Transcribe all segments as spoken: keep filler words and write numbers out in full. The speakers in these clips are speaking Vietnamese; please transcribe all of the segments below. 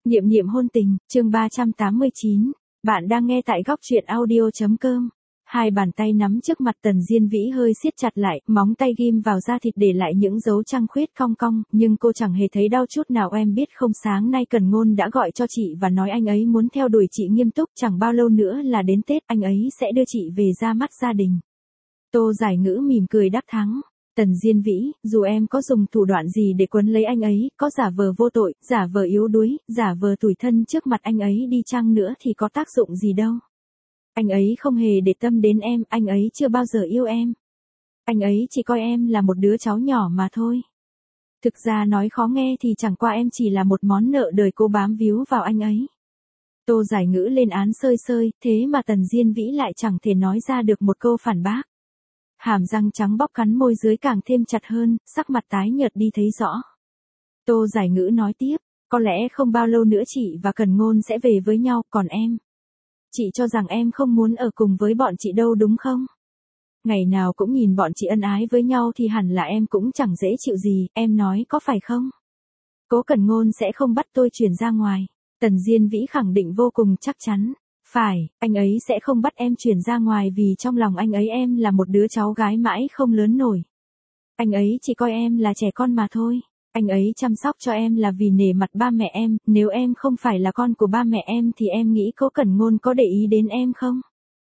Niệm niệm hôn tình, chương ba trăm tám mươi chín. Bạn đang nghe tại góc truyện audio.com. Hai bàn tay nắm trước mặt Tần Diên Vĩ hơi siết chặt lại, móng tay ghim vào da thịt để lại những dấu trăng khuyết cong cong, nhưng cô chẳng hề thấy đau chút nào. Em biết không, sáng nay Cần Ngôn đã gọi cho chị và nói anh ấy muốn theo đuổi chị nghiêm túc, chẳng bao lâu nữa là đến Tết, anh ấy sẽ đưa chị về ra mắt gia đình. Tô Giải Ngữ mỉm cười đắc thắng. Tần Diên Vĩ, dù em có dùng thủ đoạn gì để quấn lấy anh ấy, có giả vờ vô tội, giả vờ yếu đuối, giả vờ tủi thân trước mặt anh ấy đi chăng nữa thì có tác dụng gì đâu. Anh ấy không hề để tâm đến em, anh ấy chưa bao giờ yêu em. Anh ấy chỉ coi em là một đứa cháu nhỏ mà thôi. Thực ra nói khó nghe thì chẳng qua em chỉ là một món nợ đời cô bám víu vào anh ấy. Tô Giải Ngữ lên án sơi sơi, thế mà Tần Diên Vĩ lại chẳng thể nói ra được một câu phản bác. Hàm răng trắng bóc cắn môi dưới càng thêm chặt hơn, sắc mặt tái nhợt đi thấy rõ. Tô Giải Ngữ nói tiếp, có lẽ không bao lâu nữa chị và Cần Ngôn sẽ về với nhau, còn em? Chị cho rằng em không muốn ở cùng với bọn chị đâu đúng không? Ngày nào cũng nhìn bọn chị ân ái với nhau thì hẳn là em cũng chẳng dễ chịu gì, em nói có phải không? Cố Cần Ngôn sẽ không bắt tôi chuyển ra ngoài. Tần Diên Vĩ khẳng định vô cùng chắc chắn. Phải, anh ấy sẽ không bắt em chuyển ra ngoài vì trong lòng anh ấy em là một đứa cháu gái mãi không lớn nổi. Anh ấy chỉ coi em là trẻ con mà thôi. Anh ấy chăm sóc cho em là vì nể mặt ba mẹ em, nếu em không phải là con của ba mẹ em thì em nghĩ Cố Cần Ngôn có để ý đến em không?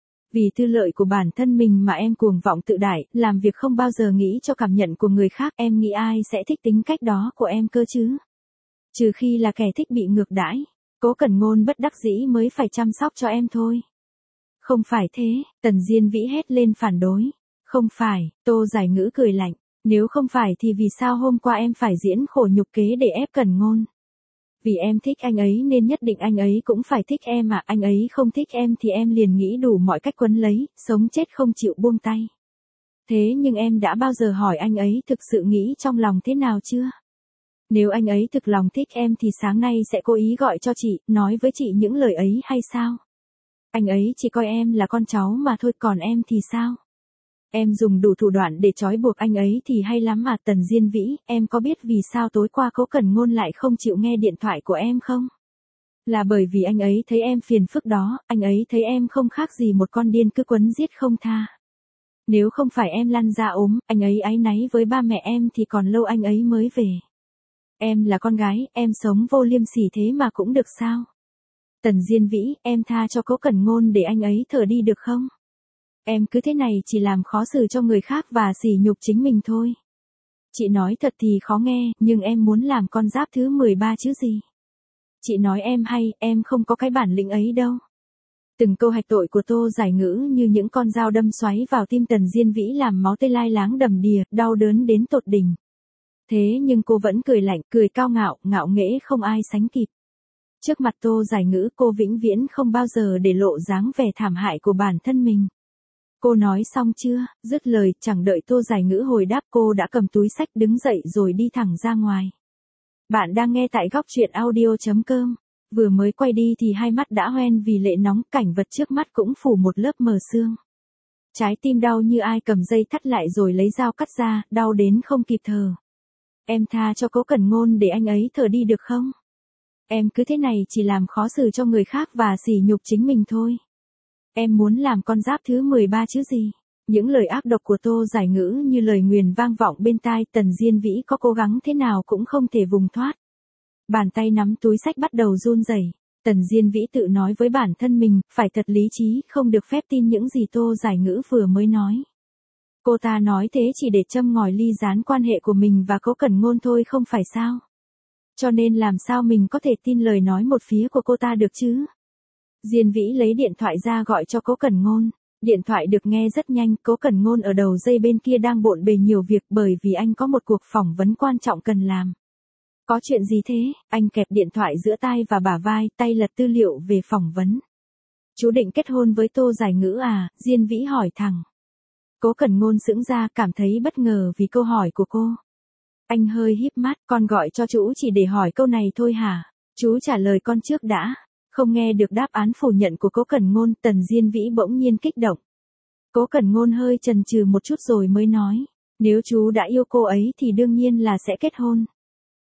Vì tư lợi của bản thân mình mà em cuồng vọng tự đại, làm việc không bao giờ nghĩ cho cảm nhận của người khác, em nghĩ ai sẽ thích tính cách đó của em cơ chứ? Trừ khi là kẻ thích bị ngược đãi. Cố Cần Ngôn bất đắc dĩ mới phải chăm sóc cho em thôi. Không phải thế, Tần Diên Vĩ hét lên phản đối. Không phải, Tô Giải Ngữ cười lạnh. Nếu không phải thì vì sao hôm qua em phải diễn khổ nhục kế để ép Cần Ngôn? Vì em thích anh ấy nên nhất định anh ấy cũng phải thích em à, anh ấy không thích em thì em liền nghĩ đủ mọi cách quấn lấy, sống chết không chịu buông tay. Thế nhưng em đã bao giờ hỏi anh ấy thực sự nghĩ trong lòng thế nào chưa? Nếu anh ấy thực lòng thích em thì sáng nay sẽ cố ý gọi cho chị, nói với chị những lời ấy hay sao? Anh ấy chỉ coi em là con cháu mà thôi, còn em thì sao? Em dùng đủ thủ đoạn để trói buộc anh ấy thì hay lắm mà. Tần Diên Vĩ, em có biết vì sao tối qua Cố Cần Ngôn lại không chịu nghe điện thoại của em không? Là bởi vì anh ấy thấy em phiền phức đó, anh ấy thấy em không khác gì một con điên cứ quấn giết không tha. Nếu không phải em lăn ra ốm, anh ấy áy náy với ba mẹ em thì còn lâu anh ấy mới về. Em là con gái, em sống vô liêm sỉ thế mà cũng được sao? Tần Diên Vĩ, em tha cho Cố Cần Ngôn để anh ấy thở đi được không? Em cứ thế này chỉ làm khó xử cho người khác và sỉ nhục chính mình thôi. Chị nói thật thì khó nghe, nhưng em muốn làm con giáp thứ mười ba chứ gì? Chị nói em hay, em không có cái bản lĩnh ấy đâu. Từng câu hạch tội của Tô Giải Ngữ như những con dao đâm xoáy vào tim Tần Diên Vĩ làm máu tê lai láng đầm đìa, đau đớn đến tột đỉnh. Thế nhưng cô vẫn cười lạnh, cười cao ngạo, ngạo nghễ không ai sánh kịp. Trước mặt Tô Giải Ngữ cô vĩnh viễn không bao giờ để lộ dáng vẻ thảm hại của bản thân mình. Cô nói xong chưa? Dứt lời, chẳng đợi Tô Giải Ngữ hồi đáp cô đã cầm túi xách đứng dậy rồi đi thẳng ra ngoài. Bạn đang nghe tại góc truyện audio.com. Vừa mới quay đi thì hai mắt đã hoen vì lệ nóng, cảnh vật trước mắt cũng phủ một lớp mờ sương. Trái tim đau như ai cầm dây thắt lại rồi lấy dao cắt ra, đau đến không kịp thở. Em tha cho Cố Cần Ngôn để anh ấy thở đi được không? Em cứ thế này chỉ làm khó xử cho người khác và sỉ nhục chính mình thôi. Em muốn làm con giáp thứ mười ba chứ gì? Những lời ác độc của Tô Giải Ngữ như lời nguyền vang vọng bên tai. Tần Diên Vĩ có cố gắng thế nào cũng không thể vùng thoát. Bàn tay nắm túi xách bắt đầu run rẩy. Tần Diên Vĩ tự nói với bản thân mình, phải thật lý trí, không được phép tin những gì Tô Giải Ngữ vừa mới nói. Cô ta nói thế chỉ để châm ngòi ly gián quan hệ của mình và Cố Cần Ngôn thôi không phải sao? Cho nên làm sao mình có thể tin lời nói một phía của cô ta được chứ? Diên Vĩ lấy điện thoại ra gọi cho Cố Cần Ngôn. Điện thoại được nghe rất nhanh, Cố Cần Ngôn ở đầu dây bên kia đang bộn bề nhiều việc bởi vì anh có một cuộc phỏng vấn quan trọng cần làm. Có chuyện gì thế? Anh kẹp điện thoại giữa tai và bả vai, tay lật tư liệu về phỏng vấn. Chú định kết hôn với Tô Giải Ngữ à? Diên Vĩ hỏi thẳng. Cố Cần Ngôn sững ra, cảm thấy bất ngờ vì câu hỏi của cô. Anh hơi híp mắt, con gọi cho chú chỉ để hỏi câu này thôi hả? Chú trả lời con trước đã. Không nghe được đáp án phủ nhận của Cố Cần Ngôn, Tần Diên Vĩ bỗng nhiên kích động. Cố Cần Ngôn hơi chần chừ một chút rồi mới nói. Nếu chú đã yêu cô ấy thì đương nhiên là sẽ kết hôn.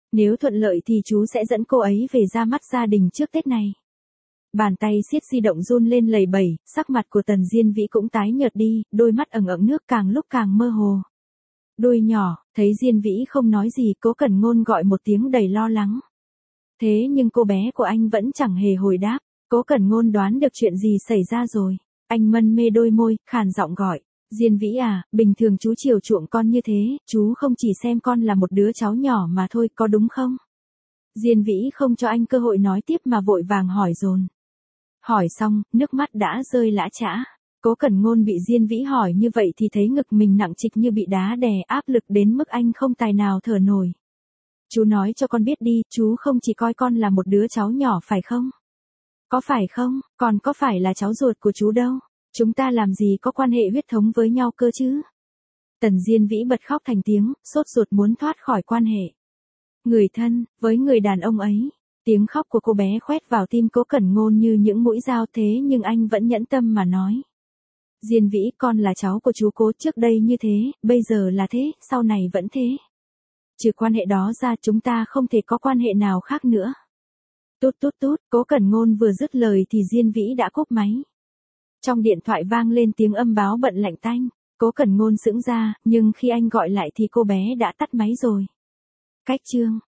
Nếu thuận lợi thì chú sẽ dẫn cô ấy về ra mắt gia đình trước Tết này. Bàn tay siết di động run lên lầy bẩy, sắc mặt của Tần Diên Vĩ cũng tái nhợt đi, đôi mắt ẩn ẩn nước càng lúc càng mơ hồ. Đôi nhỏ, thấy Diên Vĩ không nói gì, Cố Cẩn Ngôn gọi một tiếng đầy lo lắng. Thế nhưng cô bé của anh vẫn chẳng hề hồi đáp. Cố Cẩn Ngôn đoán được chuyện gì xảy ra rồi. Anh mân mê đôi môi, khàn giọng gọi. Diên Vĩ à, bình thường chú chiều chuộng con như thế, chú không chỉ xem con là một đứa cháu nhỏ mà thôi, có đúng không? Diên Vĩ không cho anh cơ hội nói tiếp mà vội vàng hỏi dồn. Hỏi xong, nước mắt đã rơi lã chã. Cố Cẩn Ngôn bị Diên Vĩ hỏi như vậy thì thấy ngực mình nặng trịch như bị đá đè, áp lực đến mức anh không tài nào thở nổi. Chú nói cho con biết đi, chú không chỉ coi con là một đứa cháu nhỏ phải không? Có phải không, còn có phải là cháu ruột của chú đâu. Chúng ta làm gì có quan hệ huyết thống với nhau cơ chứ? Tần Diên Vĩ bật khóc thành tiếng, sốt ruột muốn thoát khỏi quan hệ. Người thân, với người đàn ông ấy. Tiếng khóc của cô bé khoét vào tim Cố Cẩn Ngôn như những mũi dao thế nhưng anh vẫn nhẫn tâm mà nói. Diên Vĩ, con là cháu của chú Cố, trước đây như thế, bây giờ là thế, sau này vẫn thế. Trừ quan hệ đó ra chúng ta không thể có quan hệ nào khác nữa. Tút tút tút, Cố Cẩn Ngôn vừa dứt lời thì Diên Vĩ đã cúp máy. Trong điện thoại vang lên tiếng âm báo bận lạnh tanh. Cố Cẩn Ngôn sững ra, nhưng khi anh gọi lại thì cô bé đã tắt máy rồi. Cách chương